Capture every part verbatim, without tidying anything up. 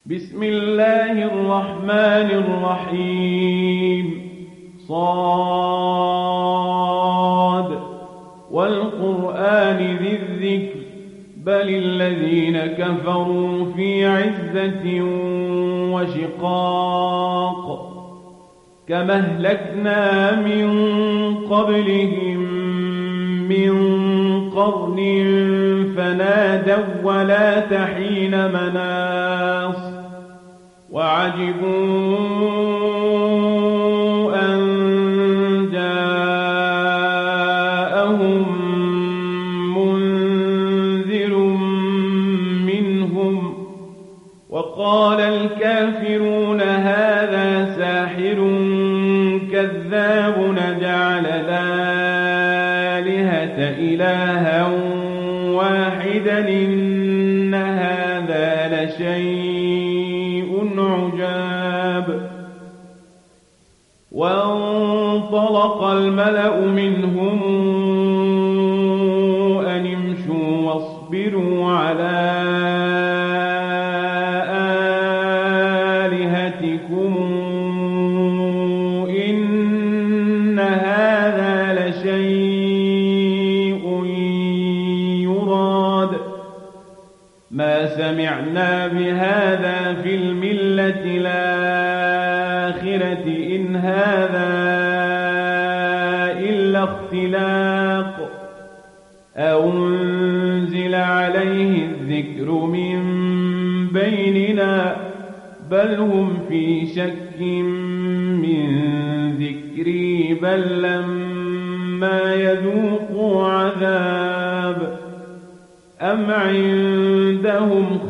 بسم الله الرحمن الرحيم صاد والقرآن ذي الذكر بل الذين كفروا في عزة وشقاق كما أهلكنا من قبلهم من قرن فنادوا ولا تحين مناص وعجبوا أن جاءهم منذر منهم وقال الكافرون هذا ساحر كذاب نجعل الآلهة إلها واحدا إن هذا لشيء عجاب وانطلق الملأ منهم أن امشوا واصبروا على آلهتكم إن هذا لشيء يراد ما سمعنا بهذا في الملة الآخرة إن هذا إلا اختلاق أنزل عليه الذكر من بيننا بل هم في شك من ذكري بل لما يذوقوا عذاب أم عندهم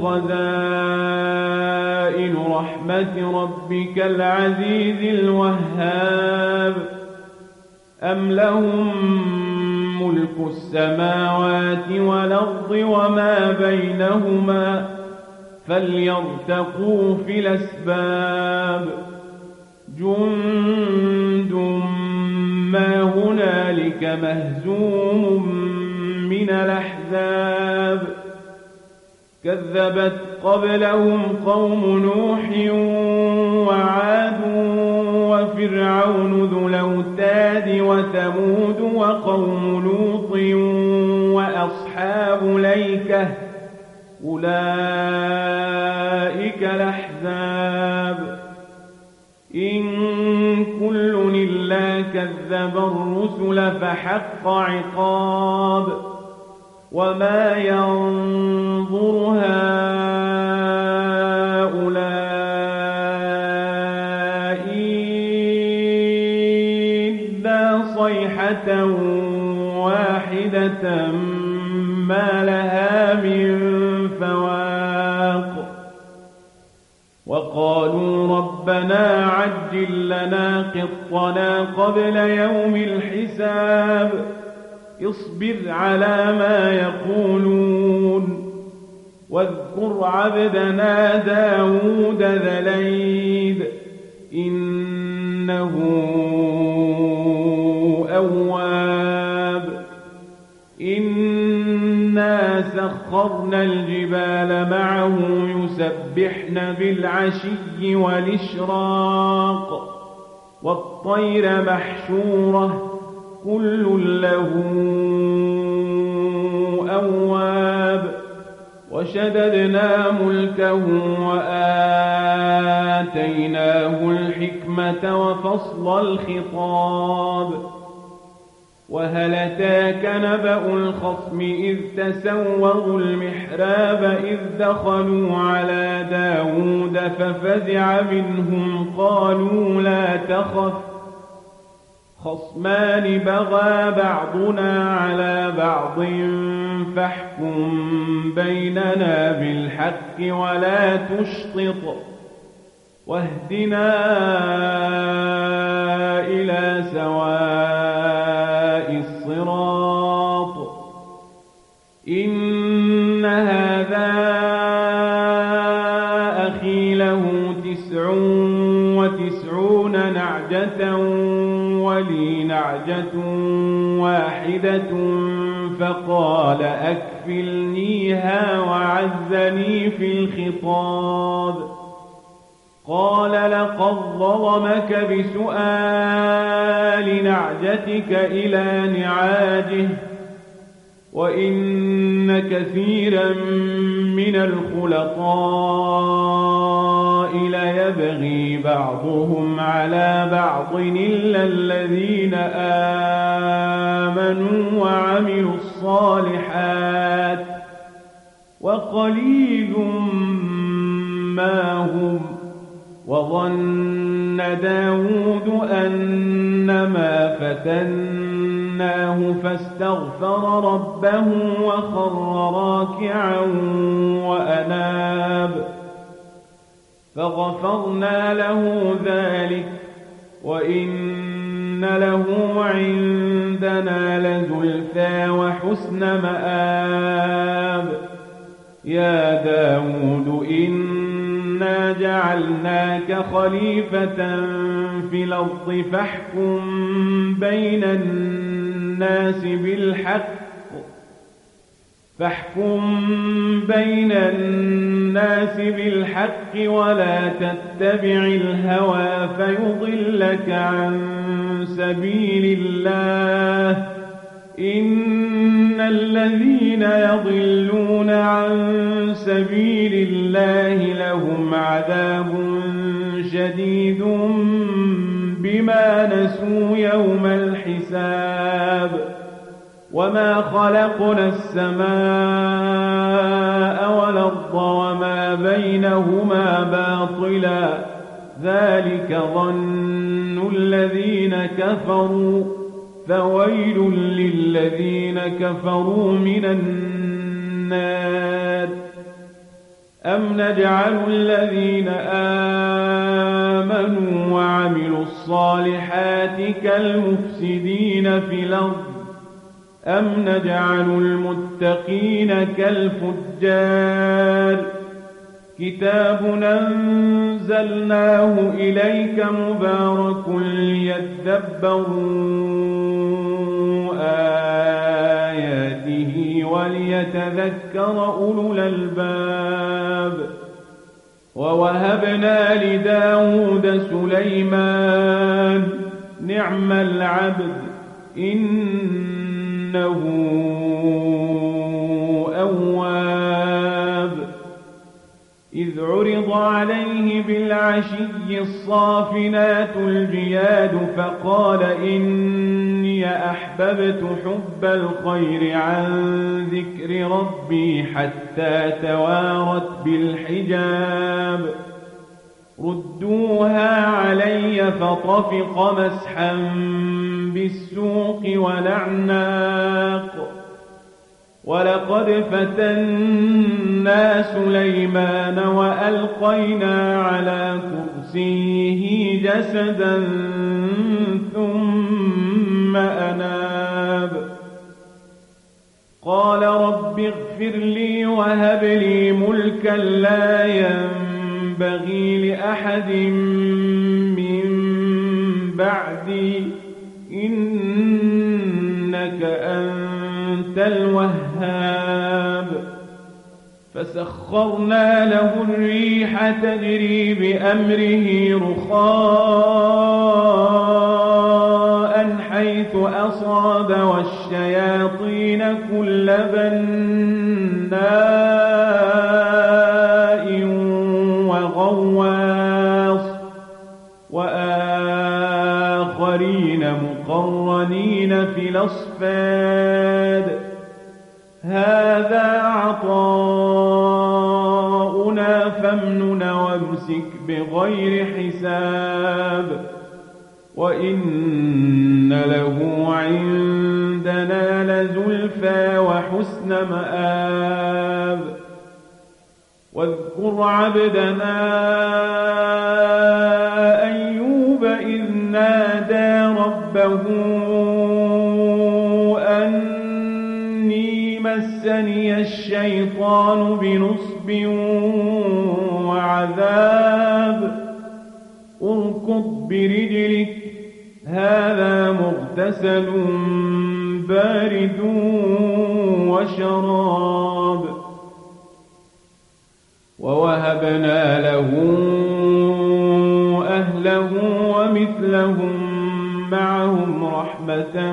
خزائن رحمة ربك العزيز الوهاب أم لهم ملك السماوات والأرض وما بينهما فليرتقوا في الأسباب جند ما هنالك مهزوم من الأحزاب كذبت قبلهم قوم نوح وعاد وفرعون ذو الأوتاد وثمود وقوم لوط وأصحاب الأيكة أولئك الأحزاب إن كل إلا كذب الرسل فحق عقاب وما ينظر هؤلاء إلا صيحة واحدة ما لها من فواق وقالوا ربنا عجل لنا قطنا قبل يوم الحساب اصبر على ما يقولون واذكر عبدنا داود ذا الأيد إنه أواب إنا سخرنا الجبال معه يسبحن بالعشي والإشراق والطير محشورة كل له أواب وشددنا ملكه وآتيناه الحكمة وفصل الخطاب وهل أتاك نبأ الخصم إذ تسوروا المحراب إذ دخلوا على داود ففزع منهم قالوا لا تخف خصمان بغى بعضنا على بعض فاحكم بيننا بالحق ولا تشطط واهدنا إلى سواء الصراط إن هذا أخي له تسع وتسعون نعجة ولي نعجة واحدة فقال أكفلنيها وعزني في الخطاب قال لقد ظلمك بسؤال نعجتك إلى نعاجه وإن كثيرا من الخلطاء ليبغي بعضهم على بعض إلا الذين آمنوا وعملوا الصالحات وقليل ما هم. وظن داود أنما فتناه فاستغفر ربه وخر راكعا وأناب فغفرنا له ذلك وإن له عندنا لزلفى وحسن مآب. يا داود إنا جعلناك خليفة في الأرض فاحكم بين الناس بالحق فاحكم بين الناس بالحق ولا تتبع الهوى فيضلك عن سبيل الله. إن الذين يضلون عن سبيل الله لهم عذاب شديد بما نسوا يوم الحساب. وما خلقنا السماء والأرض وما بينهما باطلا ذلك ظن الذين كفروا فويل للذين كفروا من النار. أم نجعل الذين آمنوا وعملوا الصالحات كالمفسدين في الأرض أم نجعل المتقين كالفجار. كتاب أنزلناه إليك مبارك ليدبروا آياته وليتذكر أولو الألباب. ووهبنا لداود سليمان نعم العبد إنه أواب. إذ عرض عليه بالعشي الصافنات الجياد فقال إني أحببت حب الخير عن ذكر ربي حتى توارت بالحجاب. ردوها علي فطفق مسحا بالسوق والأعناق. ولقد فتنا سليمان وألقينا على كرسيه جسدا ثم أناب. قال رب اغفر لي وهب لي ملكا لا ينبغي لأحد من بعدي إنك أنت الوهاب. فسخرنا له الريح تجري بأمره رخاء حيث أصاب والشياطين كل بناء وغواص وآخرين مقرنين في الأصفاد. هذا عطاؤنا فامنن وامسك بغير حساب. وإن له عندنا لزلفى وحسن مآب. واذكر عبدنا أيوب إذ نادى ربه أني مسني الشيطان بنصب وعذاب. اركض برجلك هذا مغتسل بارد وشراب. ووهبنا له رحمة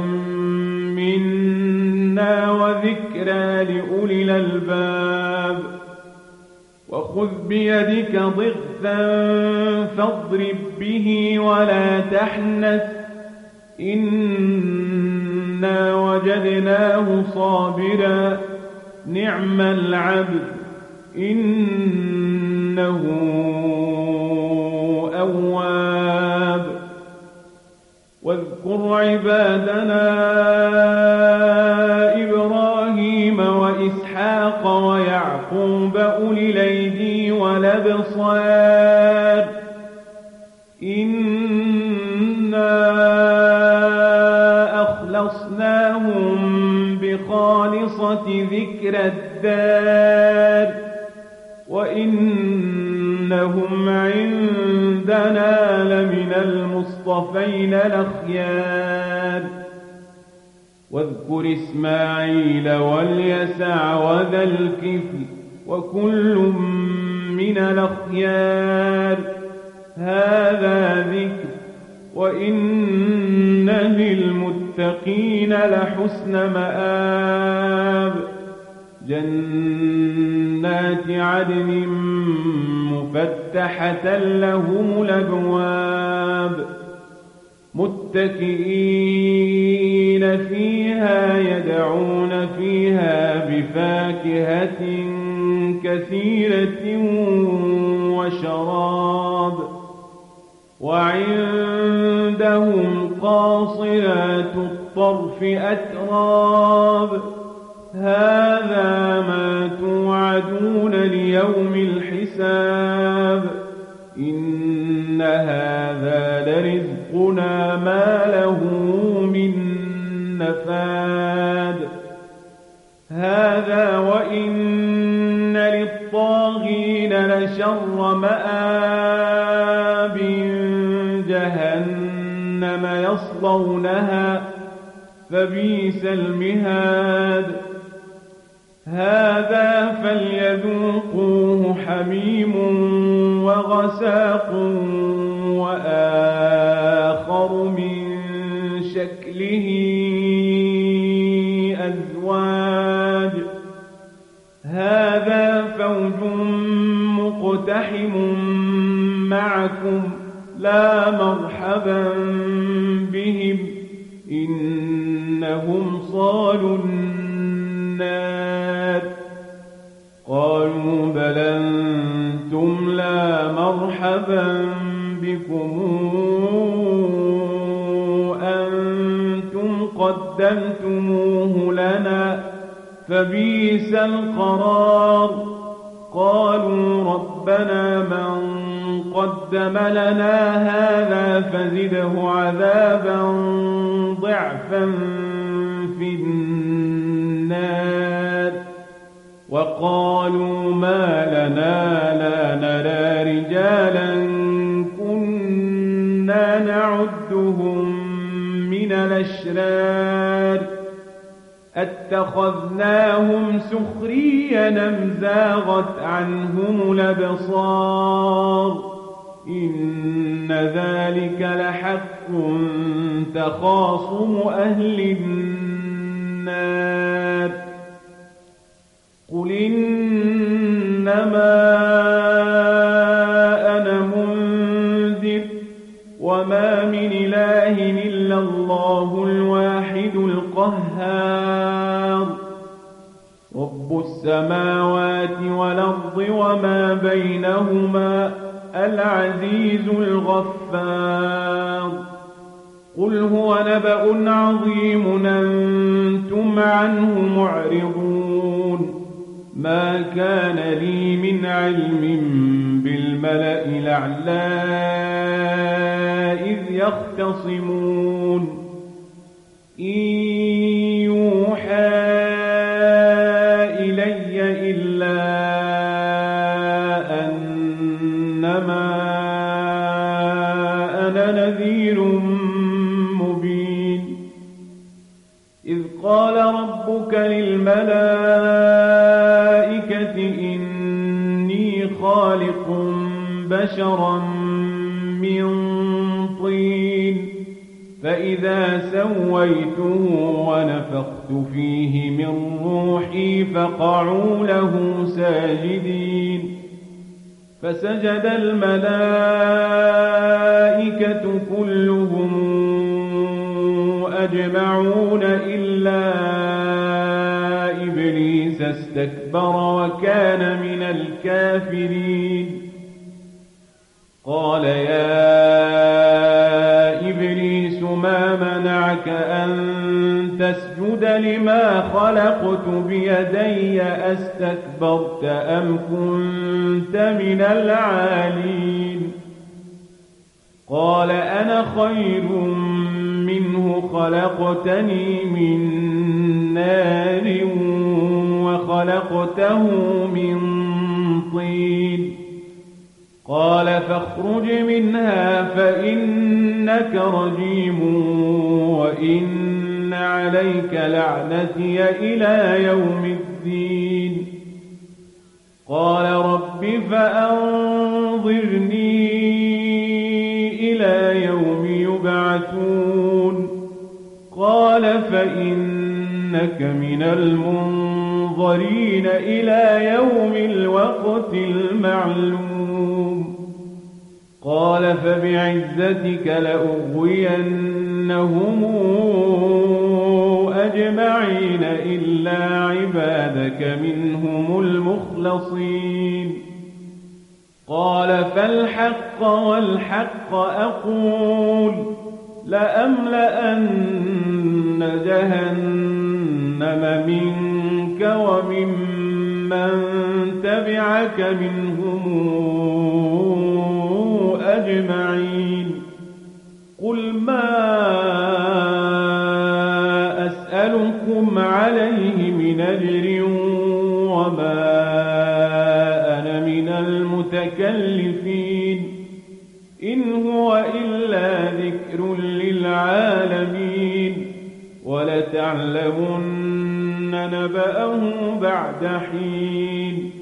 منا وذكرى لأولي الألباب وخذ بيدك ضغثا فاضرب به ولا تحنث إنا وجدناه صابرا نعم العبد إنه أواب واذكر عبادنا إبراهيم وإسحاق ويعقوب أولي الأيدي والأبصار إنا أخلصناهم بخالصة ذكر الدار وإنهم عندنا لمن المصطفين الأخيار واذكر إسماعيل واليسع وذا الكفل وكل من الأخيار هذا ذكر وإن للمتقين لحسن مآب جنات عدن مفتحة لهم الأبواب متكئين فيها يدعون فيها بفاكهة كثيرة وشراب وعندهم قاصرات الطرف أتراب هذا ما توعدون ليوم الحساب إن هذا لرزقنا ما له من نفاد هذا وإن للطاغين لشر مآب جهنم يصلونها فبئس المهاد هذا فليذوقوه حميم وغساق وآخر من شكله أزواج هذا فوج مقتحم معكم لا مرحبا بهم إنهم صالوا النار قالوا بل أنتم لا مرحبا بكم أنتم قدمتموه لنا فبئس القرار قالوا ربنا من قدم لنا هذا فزده عذابا ضعفا في النار وقالوا ما لنا لا نرى رجالا كنا نعدهم من الأشرار اتخذناهم سخريا أم زاغت عنهم الأبصار إن ذلك لحق تخاصم أهل النار قل إنما أنا منذر وما من إله إلا الله الواحد القهار رب السماوات والأرض وما بينهما العزيز الغفار قل هو نبأ عظيم أنتم عنه معرضون ما كان لي من علم بالملأ الأعلى إذ يختصمون إن يوحى إلي إلا أنما أنا نذير مبين إذ قال ربك للملائكة إني خالق بشرا من طين فإذا سويته ونفخت فيه من روحي فقعوا له ساجدين فسجد الملائكة كلهم أجمعون إلا إبليس استكبر وكان من الكافرين قال يا إبليس ما منعك أن تسجد لما خلقت بيدي أستكبرت أم كنت من العالين قال أنا خير منه خلقتني من نار وخلقته من طين قال فاخرج منها فإنك رجيم وإن عليك لعنتي إلى يوم الدين قال رب فأنظرني إلى يوم يبعثون قال فإنك من المنظرين إلى يوم الوقت المعلوم قال فبعزتك لأغوينهم أجمعين إلا عبادك منهم المخلصين قال فالحق والحق أقول لأملأن جهنم منك وممن تبعك منهم أجمعين قل ما أسألكم عليه من أجر وما أنا من المتكلفين إن هو إلا ذكر للعالمين ولتعلمن نبأه بعد حين